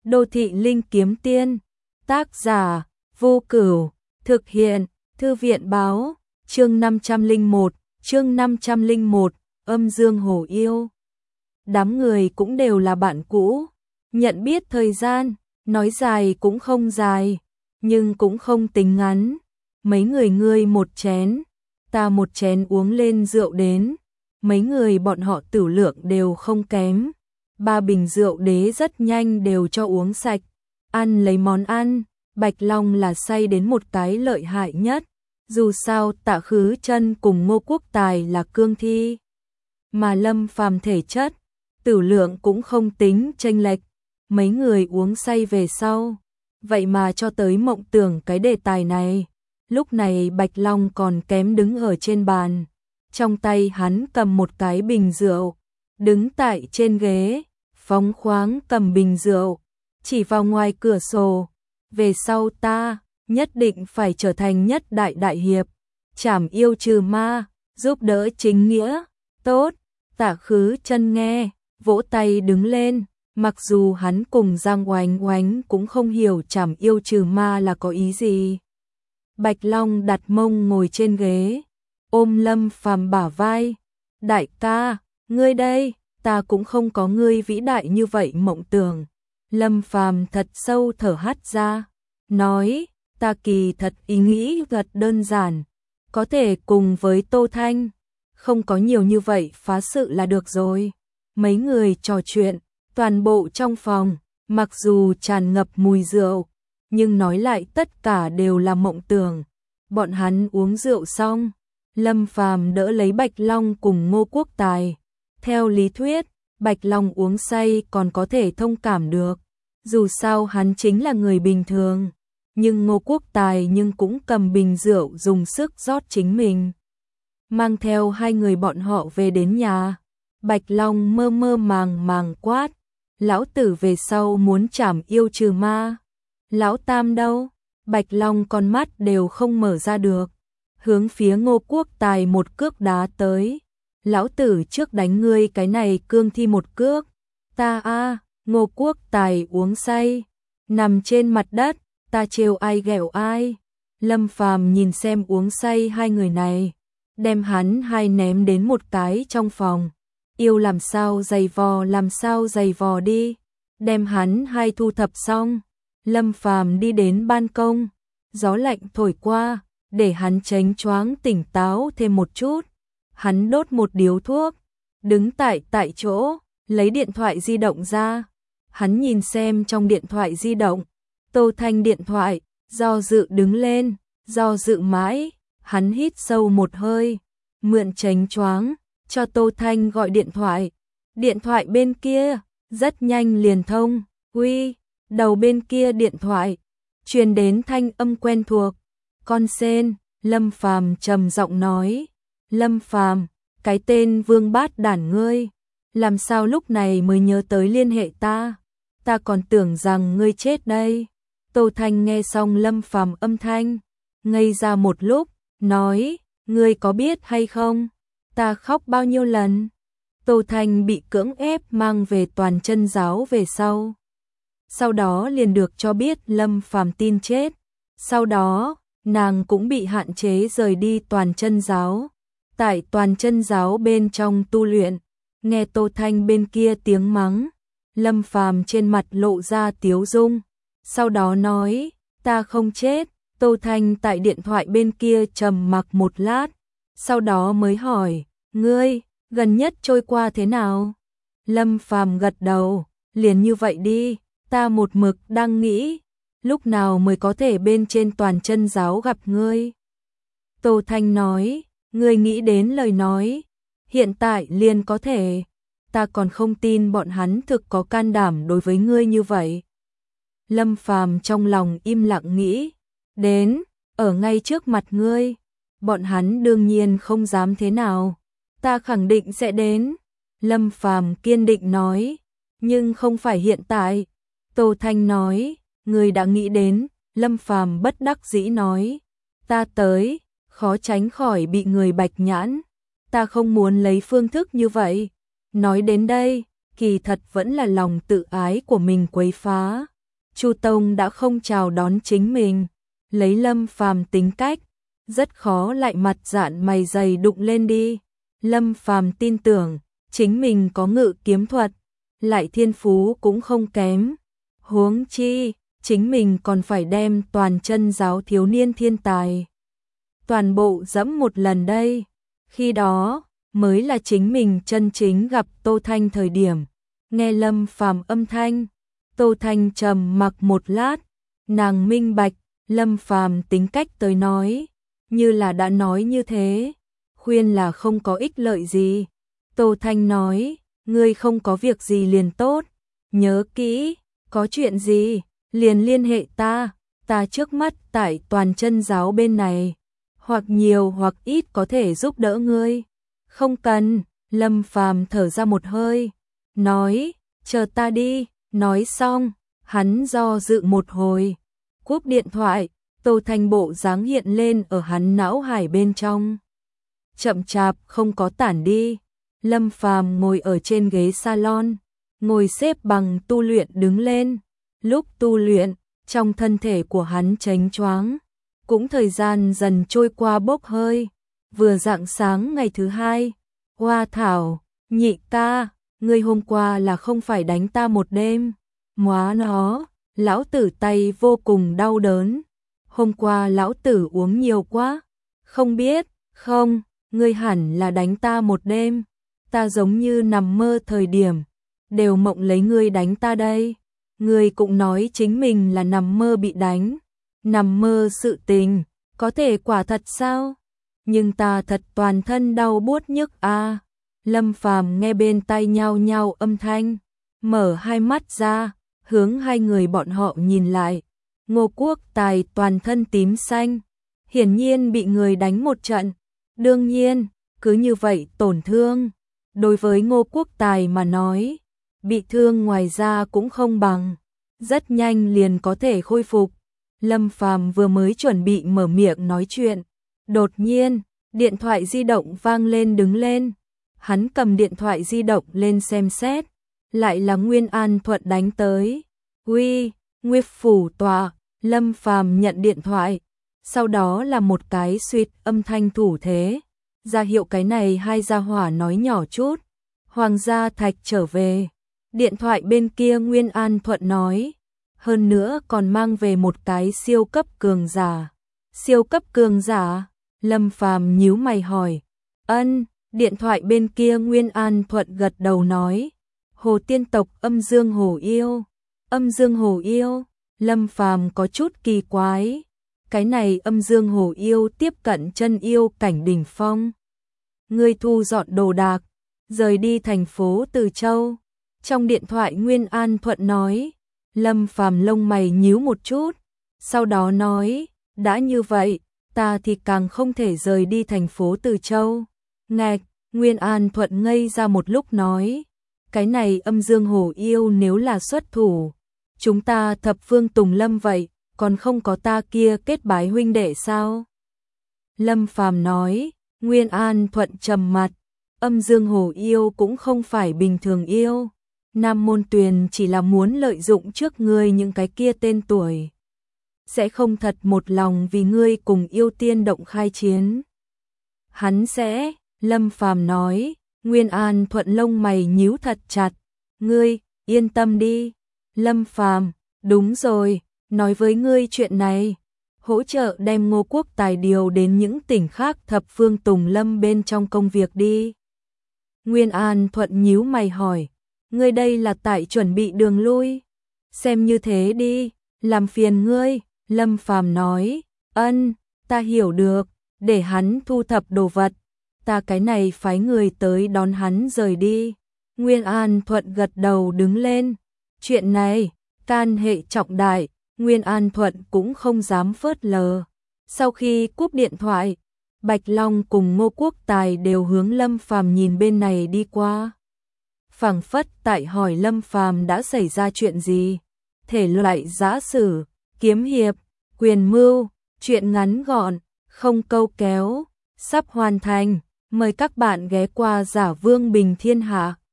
Đô thị linh kiếm tiên, tác giả, Vô Cửu, thực hiện, Thư viện báo, chương 501, âm dương hổ yêu. Đám người cũng đều là bạn cũ, nhận biết thời gian, nói dài cũng không dài, nhưng cũng không tính ngắn. Mấy người ngươi một chén, ta một chén uống lên rượu đến, mấy người bọn họ tửu lượng đều không kém. 3 bình rượu đế rất nhanh đều cho uống sạch. Ăn lấy món ăn, Bạch Long là say đến một cái lợi hại nhất. Dù sao Tạ Khứ Chân cùng Ngô Quốc Tài là cương thi, mà Lâm Phàm thể chất, tửu lượng cũng không tính chênh lệch. Mấy người uống say về sau, vậy mà cho tới mộng tưởng cái đề tài này. Lúc này Bạch Long còn kém đứng ở trên bàn, trong tay hắn cầm một cái bình rượu, đứng tại trên ghế, phóng khoáng cầm bình rượu, chỉ vào ngoài cửa sổ. Về sau ta nhất định phải trở thành nhất đại đại hiệp, trảm yêu trừ ma, giúp đỡ chính nghĩa. Tốt. Tạ Khứ Chân nghe, vỗ tay đứng lên. Mặc dù hắn cùng Giang Oánh Oánh cũng không hiểu trảm yêu trừ ma là có ý gì. Bạch Long đặt mông ngồi trên ghế, ôm Lâm Phàm bả vai. Đại ca, ngươi đây, ta cũng không có ngươi vĩ đại như vậy mộng tưởng. Lâm Phàm thật sâu thở hắt ra, nói, ta kỳ thật ý nghĩ thật đơn giản, có thể cùng với Tô Thanh, không có nhiều như vậy phá sự là được rồi. Mấy người trò chuyện, toàn bộ trong phòng, mặc dù tràn ngập mùi rượu, nhưng nói lại tất cả đều là mộng tưởng. Bọn hắn uống rượu xong, Lâm Phàm đỡ lấy Bạch Long cùng Ngô Quốc Tài. Theo lý thuyết, Bạch Long uống say còn có thể thông cảm được, dù sao hắn chính là người bình thường. Nhưng Ngô Quốc Tài cũng cầm bình rượu dùng sức rót chính mình. Mang theo hai người bọn họ về đến nhà, Bạch Long mơ mơ màng màng quát, lão tử về sau muốn trảm yêu trừ ma. Lão Tam đâu? Bạch Long con mắt đều không mở ra được, hướng phía Ngô Quốc Tài một cước đá tới. Lão tử trước đánh ngươi cái này cương thi một cước. Ta a. Ngô Quốc Tài uống say, nằm trên mặt đất, ta trêu ai ghẹo ai. Lâm Phàm nhìn xem uống say hai người này, đem hắn hai ném đến một cái trong phòng. Yêu làm sao giày vò đi. Đem hắn hai thu thập xong, Lâm Phàm đi đến ban công, gió lạnh thổi qua, để hắn chánh choáng tỉnh táo thêm một chút. Hắn đốt một điếu thuốc, đứng tại chỗ, lấy điện thoại di động ra. Hắn nhìn xem trong điện thoại di động, Tô Thanh điện thoại, do dự đứng lên, do dự mãi, hắn hít sâu một hơi, mượn chánh choáng, cho Tô Thanh gọi điện thoại. Điện thoại bên kia, rất nhanh liền thông. Uy. Đầu bên kia điện thoại, truyền đến thanh âm quen thuộc. Con Sên. Lâm Phàm trầm giọng nói. Lâm Phàm, cái tên vương bát đản ngươi, làm sao lúc này mới nhớ tới liên hệ ta? Ta còn tưởng rằng ngươi chết đây. Tô Thanh nghe xong Lâm Phàm âm thanh, ngây ra một lúc, nói, ngươi có biết hay không, ta khóc bao nhiêu lần? Tô Thanh bị cưỡng ép mang về Toàn Chân giáo về sau đó liền được cho biết Lâm Phàm tin chết. Sau đó, nàng cũng bị hạn chế rời đi Toàn Chân giáo. Tại Toàn Chân giáo bên trong tu luyện, nghe Tô Thanh bên kia tiếng mắng, Lâm Phàm trên mặt lộ ra tiếu dung, sau đó nói, ta không chết. Tô Thanh tại điện thoại bên kia trầm mặc một lát, sau đó mới hỏi, ngươi, gần nhất trôi qua thế nào? Lâm Phàm gật đầu, liền như vậy đi, ta một mực đang nghĩ, lúc nào mới có thể bên trên Toàn Chân giáo gặp ngươi. Tô Thanh nói, ngươi nghĩ đến lời nói, hiện tại liền có thể, ta còn không tin bọn hắn thực có can đảm đối với ngươi như vậy. Lâm Phàm trong lòng im lặng nghĩ, đến, ở ngay trước mặt ngươi, bọn hắn đương nhiên không dám thế nào, ta khẳng định sẽ đến. Lâm Phàm kiên định nói, nhưng không phải hiện tại. Tô Thanh nói, ngươi đã nghĩ đến. Lâm Phàm bất đắc dĩ nói, ta tới, khó tránh khỏi bị người bạch nhãn, ta không muốn lấy phương thức như vậy. Nói đến đây, kỳ thật vẫn là lòng tự ái của mình quấy phá. Chu Tông đã không chào đón chính mình, lấy Lâm Phàm tính cách, rất khó lại mặt dạn mày dày đụng lên đi. Lâm Phàm tin tưởng, chính mình có ngự kiếm thuật, lại thiên phú cũng không kém. Huống chi, chính mình còn phải đem toàn chân giáo thiếu niên thiên tài toàn bộ dẫm một lần đây. Khi đó, mới là chính mình chân chính gặp Tô Thanh thời điểm. Nghe Lâm Phàm âm thanh, Tô Thanh trầm mặc một lát, nàng minh bạch, Lâm Phàm tính cách tới nói, như là đã nói như thế, khuyên là không có ích lợi gì. Tô Thanh nói, ngươi không có việc gì liền tốt, nhớ kỹ, có chuyện gì, liền liên hệ ta trước mắt tại toàn chân giáo bên này, hoặc nhiều hoặc ít có thể giúp đỡ ngươi. Không cần, Lâm Phàm thở ra một hơi, nói, chờ ta đi, nói xong, hắn do dự một hồi, cúp điện thoại, Tô Thanh bộ dáng hiện lên ở hắn não hải bên trong. Chậm chạp không có tản đi, Lâm Phàm ngồi ở trên ghế salon, ngồi xếp bằng tu luyện đứng lên, lúc tu luyện, trong thân thể của hắn chánh choáng, cũng thời gian dần trôi qua bốc hơi, vừa rạng sáng ngày thứ hai, Hoa Thảo, nhị ca, ngươi hôm qua là không phải đánh ta một đêm, móa nó, lão tử tay vô cùng đau đớn, hôm qua lão tử uống nhiều quá, không biết, không, ngươi hẳn là đánh ta một đêm, ta giống như nằm mơ thời điểm, đều mộng lấy ngươi đánh ta đây, ngươi cũng nói chính mình là nằm mơ bị đánh, nằm mơ sự tình, có thể quả thật sao? Nhưng ta thật toàn thân đau buốt nhức a. Lâm Phàm nghe bên tai nhao nhao âm thanh, mở hai mắt ra, hướng hai người bọn họ nhìn lại. Ngô Quốc Tài toàn thân tím xanh, hiển nhiên bị người đánh một trận. Đương nhiên, cứ như vậy tổn thương, đối với Ngô Quốc Tài mà nói, bị thương ngoài ra cũng không bằng, rất nhanh liền có thể khôi phục. Lâm Phàm vừa mới chuẩn bị mở miệng nói chuyện, đột nhiên, điện thoại di động vang lên đứng lên. Hắn cầm điện thoại di động lên xem xét, lại là Nguyên An Thuận đánh tới. Uy, Nguyệt phủ tòa, Lâm Phàm nhận điện thoại, sau đó là một cái suýt âm thanh thủ thế, ra hiệu cái này hai gia hỏa nói nhỏ chút. Hoàng gia Thạch trở về, điện thoại bên kia Nguyên An Thuận nói, hơn nữa còn mang về một cái siêu cấp cường giả. Siêu cấp cường giả? Lâm Phàm nhíu mày hỏi. Ân, điện thoại bên kia Nguyên An Thuận gật đầu nói, Hồ tiên tộc Âm Dương Hồ Yêu. Âm Dương Hồ Yêu? Lâm Phàm có chút kỳ quái. Cái này Âm Dương Hồ Yêu tiếp cận chân yêu cảnh đỉnh phong. Ngươi thu dọn đồ đạc, rời đi thành phố Từ Châu. Trong điện thoại Nguyên An Thuận nói. Lâm Phàm lông mày nhíu một chút, sau đó nói, đã như vậy, ta thì càng không thể rời đi thành phố Từ Châu. Ngạch, Nguyên An Thuận ngây ra một lúc nói, cái này Âm Dương Hồ Yêu nếu là xuất thủ, chúng ta thập phương Tùng Lâm vậy, còn không có ta kia kết bái huynh đệ sao? Lâm Phàm nói, Nguyên An Thuận trầm mặt, Âm Dương Hồ Yêu cũng không phải bình thường yêu. Nam Môn Tuyền chỉ là muốn lợi dụng trước ngươi những cái kia tên tuổi, sẽ không thật một lòng vì ngươi cùng yêu tiên động khai chiến. Hắn sẽ, Lâm Phàm nói, Nguyên An Thuận lông mày nhíu thật chặt, ngươi, yên tâm đi. Lâm Phàm, đúng rồi, nói với ngươi chuyện này, hỗ trợ đem Ngô Quốc Tài điều đến những tỉnh khác thập phương Tùng Lâm bên trong công việc đi. Nguyên An Thuận nhíu mày hỏi, ngươi đây là tại chuẩn bị đường lui, xem như thế đi, làm phiền ngươi. Lâm Phàm nói, ân, ta hiểu được, để hắn thu thập đồ vật, ta cái này phái người tới đón hắn rời đi. Nguyên An Thuận gật đầu đứng lên, chuyện này, can hệ trọng đại, Nguyên An Thuận cũng không dám phớt lờ. Sau khi cúp điện thoại, Bạch Long cùng Ngô Quốc Tài đều hướng Lâm Phàm nhìn bên này đi qua. Phảng phất tại hỏi Lâm Phàm đã xảy ra chuyện gì. Thể loại giã sử, kiếm hiệp, quyền mưu, chuyện ngắn gọn, không câu kéo, sắp hoàn thành. Mời các bạn ghé qua Giả Vương Bình Thiên Hạ.